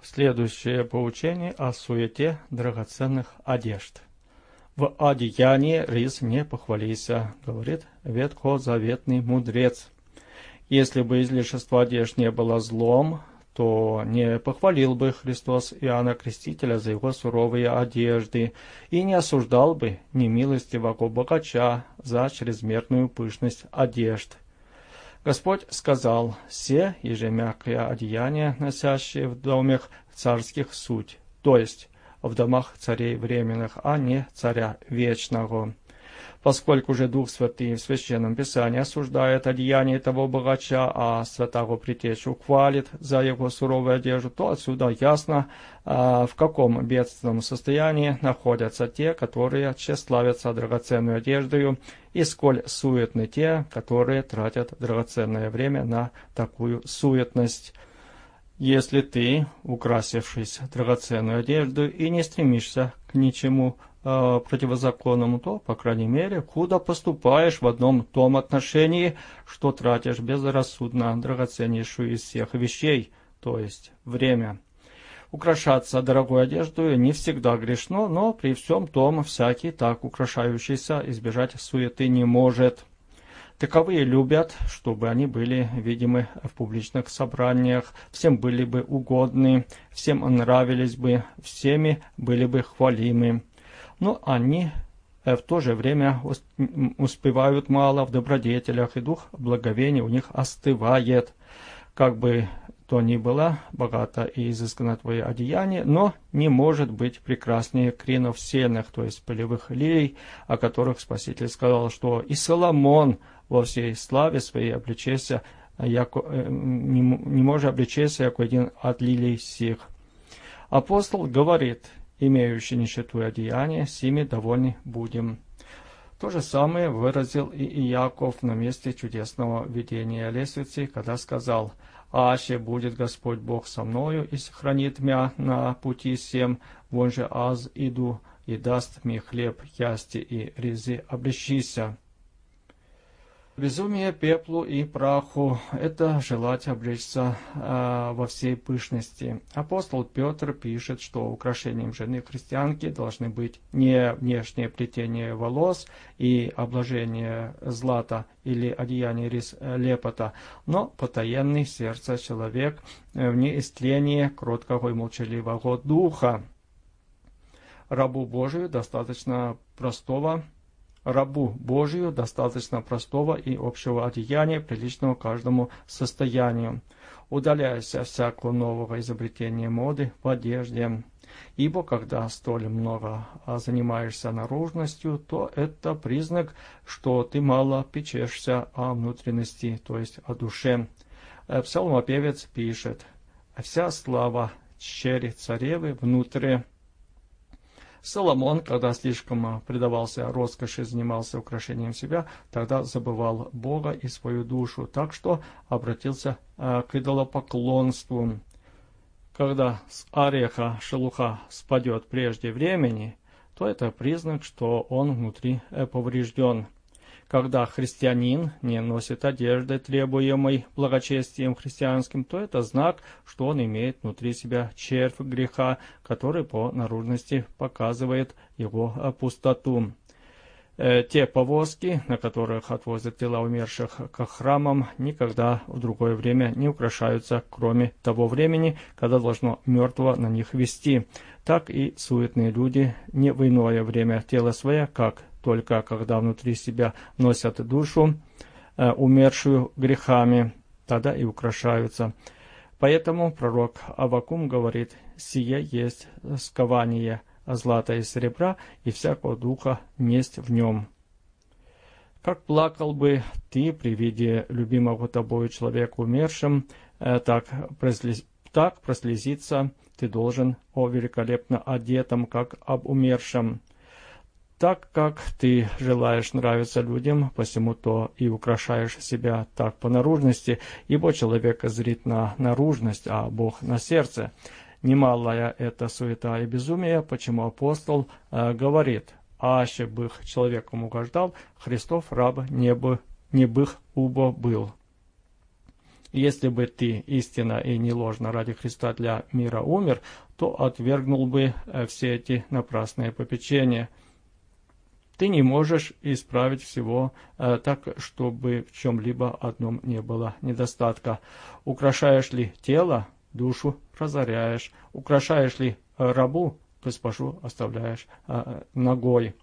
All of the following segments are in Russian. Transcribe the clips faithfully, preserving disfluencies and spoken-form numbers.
Следующее поучение о суете драгоценных одежд. В одеянии рис не похвалися, говорит ветхозаветный мудрец. Если бы излишество одежд не было злом, то не похвалил бы Христос Иоанна Крестителя за его суровые одежды и не осуждал бы немилостивого богача за чрезмерную пышность одежд. Господь сказал: «Се, еже мягкое одеяние, носящие в домах царских суть», то есть в домах царей временных, а не царя вечного. Поскольку же Дух Святый в Священном Писании осуждает одеяние того богача, а святого Предтечу хвалит за его суровую одежду, то отсюда ясно, в каком бедственном состоянии находятся те, которые тщеславятся драгоценной одеждою, и сколь суетны те, которые тратят драгоценное время на такую суетность. Если ты, украсившись драгоценной одеждой, и не стремишься к ничему э, противозаконному, то, по крайней мере, худо поступаешь в одном том отношении, что тратишь безрассудно драгоценнейшую из всех вещей, то есть время. Украшаться дорогой одеждой не всегда грешно, но при всем том всякий, так украшающийся, избежать суеты не может. Таковые любят, чтобы они были видимы в публичных собраниях, всем были бы угодны, всем нравились бы, всеми были бы хвалимы. Но они в то же время успевают мало в добродетелях, и дух благовения у них остывает. Как бы то ни было, богато и изысканно твое одеяние, но не может быть прекраснее кринов сенных, то есть полевых лилий, о которых Спаситель сказал, что и Соломон во всей славе своей обличился, яко, не, не может обличиться, як один от лилий сих. Апостол говорит: имеющий нищету и одеяние, сими довольны будем. То же самое выразил и Иаков на месте чудесного видения лестницы, когда сказал: «Аще будет Господь Бог со мною и сохранит мя на пути сем, вон же аз иду, и даст мне хлеб ясти и рези облещися». Безумие пеплу и праху – это желать облечься э, во всей пышности. Апостол Петр пишет, что украшением жены христианки должны быть не внешнее плетение волос и обложение злата или одеяние рис лепота, но потаенный сердце человек в неистлении кроткого и молчаливого духа. Рабу Божию достаточно простого Рабу Божию достаточно простого и общего одеяния, приличного каждому состоянию. Удаляйся от всякого нового изобретения моды в одежде. Ибо когда столь много занимаешься наружностью, то это признак, что ты мало печешься о внутренности, то есть о душе. Псалмопевец пишет: «Вся слава черри царевы внутри». Соломон, когда слишком предавался роскоши, занимался украшением себя, тогда забывал Бога и свою душу, так что обратился к идолопоклонству. Когда с ореха шелуха спадет прежде времени, то это признак, что он внутри поврежден. Когда христианин не носит одежды, требуемой благочестием христианским, то это знак, что он имеет внутри себя червь греха, который по наружности показывает его пустоту. Те повозки, на которых отвозят тела умерших к храмам, никогда в другое время не украшаются, кроме того времени, когда должно мертвого на них везти. Так и суетные люди не в иное время тела свое, как только когда внутри себя носят душу, э, умершую грехами, тогда и украшаются. Поэтому пророк Аввакум говорит: «Сие есть скование злата и серебра, и всякого духа несть в нем». Как плакал бы ты при виде любимого тобою человека умершим, э, так, прослез... так прослезиться ты должен о великолепно одетом, как об умершем. Так как ты желаешь нравиться людям, посему то и украшаешь себя так по наружности, ибо человек зрит на наружность, а Бог на сердце. Немалая это суета и безумие, почему апостол э, говорит: «Аще бых человеком угождал, Христов раб не, бы, не бых убо был». Если бы ты истинно и не ложно ради Христа для мира умер, то отвергнул бы все эти напрасные попечения. Ты не можешь исправить всего э, так, чтобы в чем-либо одном не было недостатка. Украшаешь ли тело, душу разоряешь. Украшаешь ли э, рабу, то спашу оставляешь э, ногой.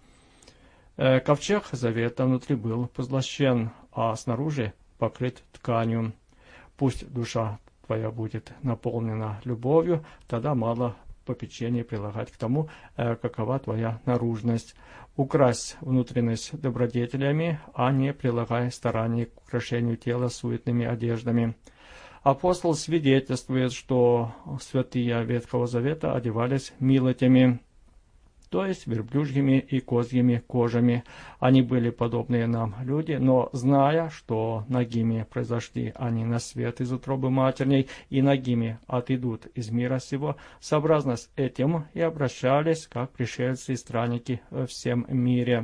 Э, ковчег завета внутри был позлощен, а снаружи покрыт тканью. Пусть душа твоя будет наполнена любовью, тогда мало попечения прилагать к тому, э, какова твоя наружность. Укрась внутренность добродетелями, а не прилагай стараний к украшению тела суетными одеждами. Апостол свидетельствует, что святые Ветхого Завета одевались милотями, то есть верблюжьими и козьими кожами. Они были подобные нам люди, но зная, что нагими произошли они на свет из утробы матерней, и нагими отойдут из мира сего, сообразно с этим и обращались, как пришельцы и странники во всем мире.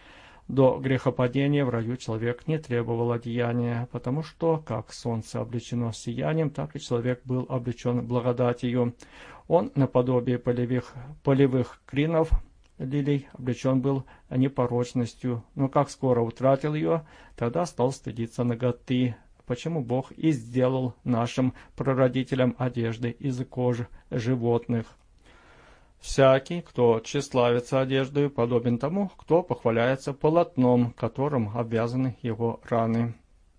До грехопадения в раю человек не требовал одеяния, потому что, как солнце облечено сиянием, так и человек был облечен благодатью. Он, наподобие полевых, полевых кринов, лилий, облечен был непорочностью, но как скоро утратил ее, тогда стал стыдиться наготы. Почему Бог и сделал нашим прародителям одежды из кожи животных. Всякий, кто тщеславится одеждой, подобен тому, кто похваляется полотном, которым обвязаны его раны.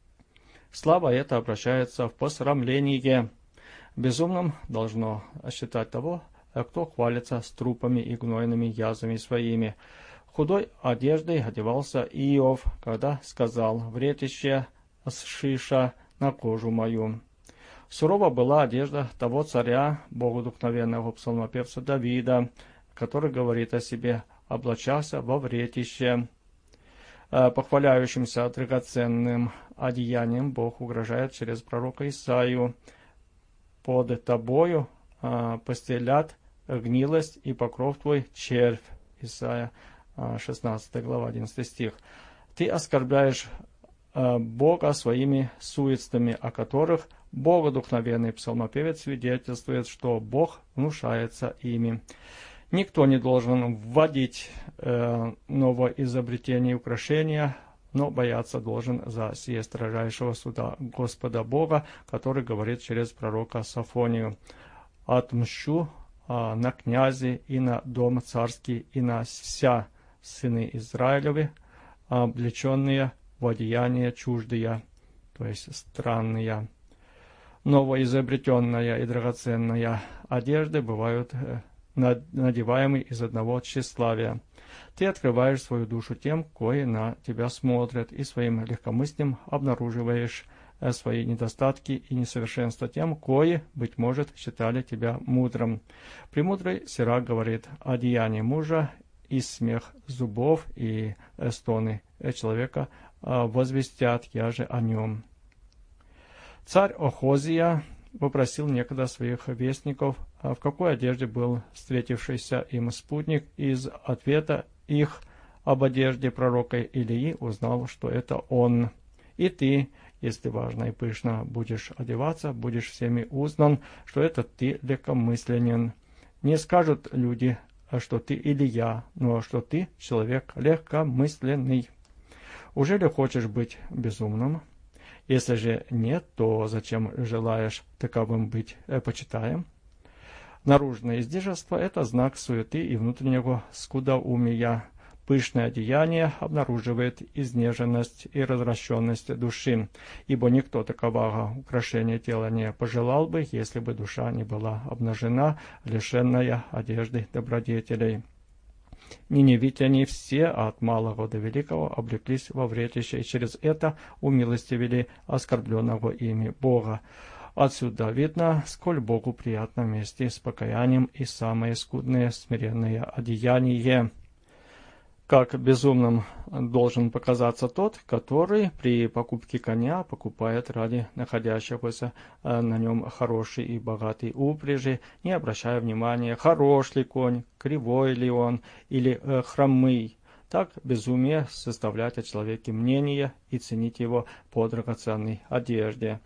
Слава эта обращается в посрамление. Безумным должно считать того, кто хвалится с трупами и гнойными язвами своими. Худой одеждой одевался Иов, когда сказал: «Вретище сшиша на кожу мою». Сурова была одежда того царя, богодухновенного псалмопевца Давида, который говорит о себе: «Облачался во вретище». Похваляющимся драгоценным одеянием Бог угрожает через пророка Исаию: «Под тобою постелят гнилость и покров твой червь». Исайя шестнадцатая глава, одиннадцатый стих. Ты оскорбляешь Бога своими суетствами, о которых богодухновенный псалмопевец свидетельствует, что Бог внушается ими. Никто не должен вводить э, новоизобретения и украшения, но бояться должен за сие строжайшего суда Господа Бога, который говорит через пророка Софонию: «Отмщу э, на князи и на дом царский и на вся сыны Израилевы, облеченные в одеяния чуждые», то есть странные. Новоизобретенная и драгоценная одежды бывают надеваемы из одного тщеславия. Ты открываешь свою душу тем, кои на тебя смотрят, и своим легкомыслием обнаруживаешь свои недостатки и несовершенства тем, кои, быть может, считали тебя мудрым. Премудрый Сирак говорит: «Одеяние мужа и смех зубов, и стоны человека возвестят я же о нем». Царь Охозия попросил некогда своих вестников, в какой одежде был встретившийся им спутник, и из ответа их об одежде пророка Илии узнал, что это он. И ты, если важно и пышно будешь одеваться, будешь всеми узнан, что это ты легкомысленен. Не скажут люди, что ты Илия, но что ты человек легкомысленный. Ужели хочешь быть безумным? Если же нет, то зачем желаешь таковым быть почитаем? Наружное издержество – это знак суеты и внутреннего скудоумия. Пышное одеяние обнаруживает изнеженность и развращенность души, ибо никто такового украшения тела не пожелал бы, если бы душа не была обнажена, лишенная одежды добродетелей. Ниневитяне все, от малого до великого, облеклись во вретище, и через это умилостивили оскорбленного ими Бога. Отсюда видно, сколь Богу приятно вместе с покаянием и самое скудное смиренное одеяние. Как безумным должен показаться тот, который при покупке коня покупает ради находящегося на нем хороший и богатый упряжи, не обращая внимания, хорош ли конь, кривой ли он или э, хромый. Так безумие составлять о человеке мнение и ценить его по драгоценной одежде.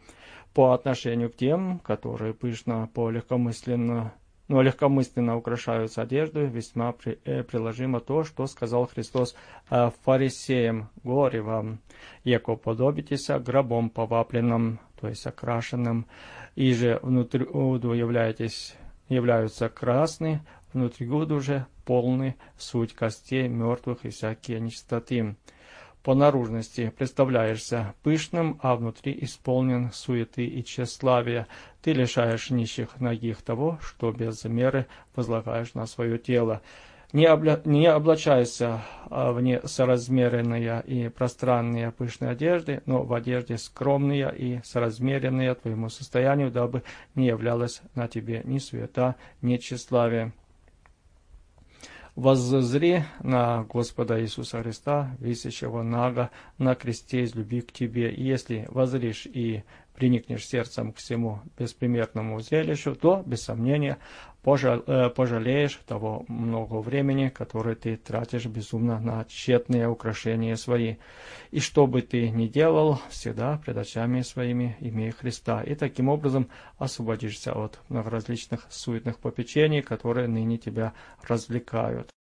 по отношению к тем, которые пышно по легкомысленно, но легкомысленно украшаются одеждой, весьма при, э, приложимо то, что сказал Христос э, фарисеям: «Горе вам, яко подобитесь гробом повапленным», то есть окрашенным, и же внутри уду являетесь, являются красны, внутри уду же полны суть костей мертвых и всякие нечистоты. По наружности представляешься пышным, а внутри исполнен суеты и тщеславия. Ты лишаешь нищих нагих того, что без меры возлагаешь на свое тело. Не, обля... не облачайся в несоразмеренные и пространные пышные одежды, но в одежде скромные и соразмеренные твоему состоянию, дабы не являлось на тебе ни суета, ни тщеславие. Воззри на Господа Иисуса Христа, висящего наго на кресте из любви к тебе. И если воззришь и приникнешь сердцем к всему беспримерному зрелищу, то, без сомнения, пожалеешь того много времени, которое ты тратишь безумно на тщетные украшения свои. И что бы ты ни делал, всегда пред очами своими имей Христа. И таким образом освободишься от многоразличных суетных попечений, которые ныне тебя развлекают.